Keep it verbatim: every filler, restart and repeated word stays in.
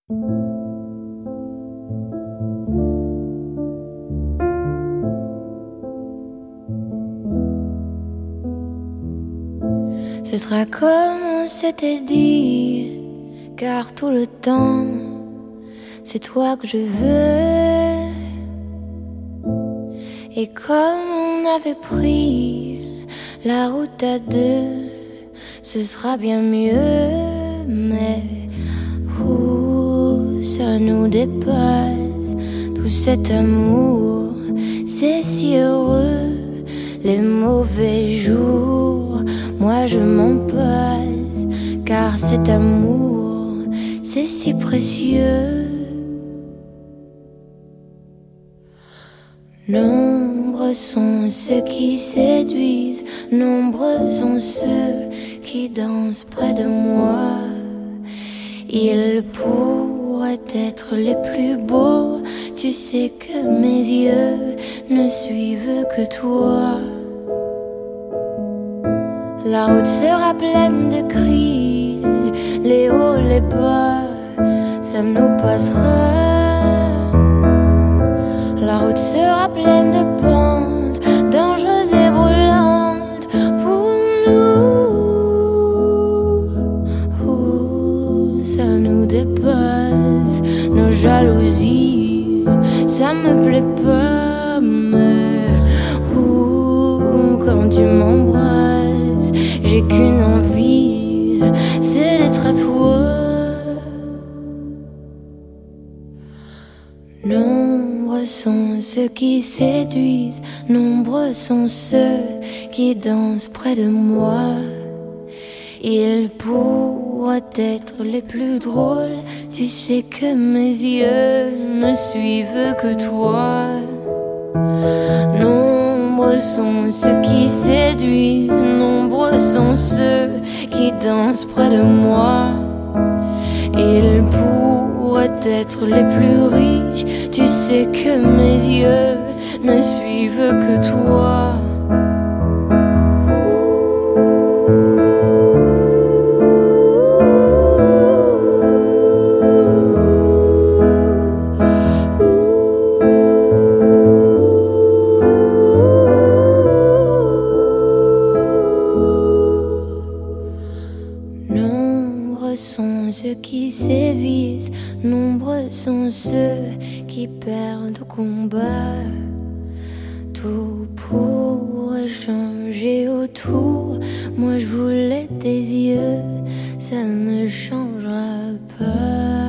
Ce sera comme on s'était dit, car tout le temps, c'est toi que je veux. Et comme on avait pris la route à deux, ce sera bien mieux. Mais ouh, ça nous dépasse, tout cet amour, c'est si heureux. Les mauvais jours, moi je m'en passe, car cet amour, c'est si précieux. Nombreux sont ceux qui séduisent, nombreux sont ceux qui dansent près de moi. Ils pourraient être les plus beaux, tu sais que mes yeux ne suivent que toi. La route sera pleine de crises, les hauts, les bas, ça nous passera. La route sera pleine de pentes, dangereuses et brûlantes pour nous. Ouh, ça nous dépasse, nos jalousies, ça me plaît pas. Mais ouh, quand tu m'embrasses, j'ai qu'une envie, c'est d'être à toi. Nombreux sont ceux qui séduisent, nombreux sont ceux qui dansent près de moi. Ils pourraient être les plus drôles, tu sais que mes yeux ne suivent que toi. Nombreux sont ceux qui séduisent, nombreux sont ceux qui dansent près de moi. Ils pourraient être les plus riches, tu sais que mes yeux ne suivent que toi. Ceux qui sévissent, nombreux sont ceux qui perdent au combat. Tout pourrait changer autour, moi je voulais tes yeux, ça ne changera pas.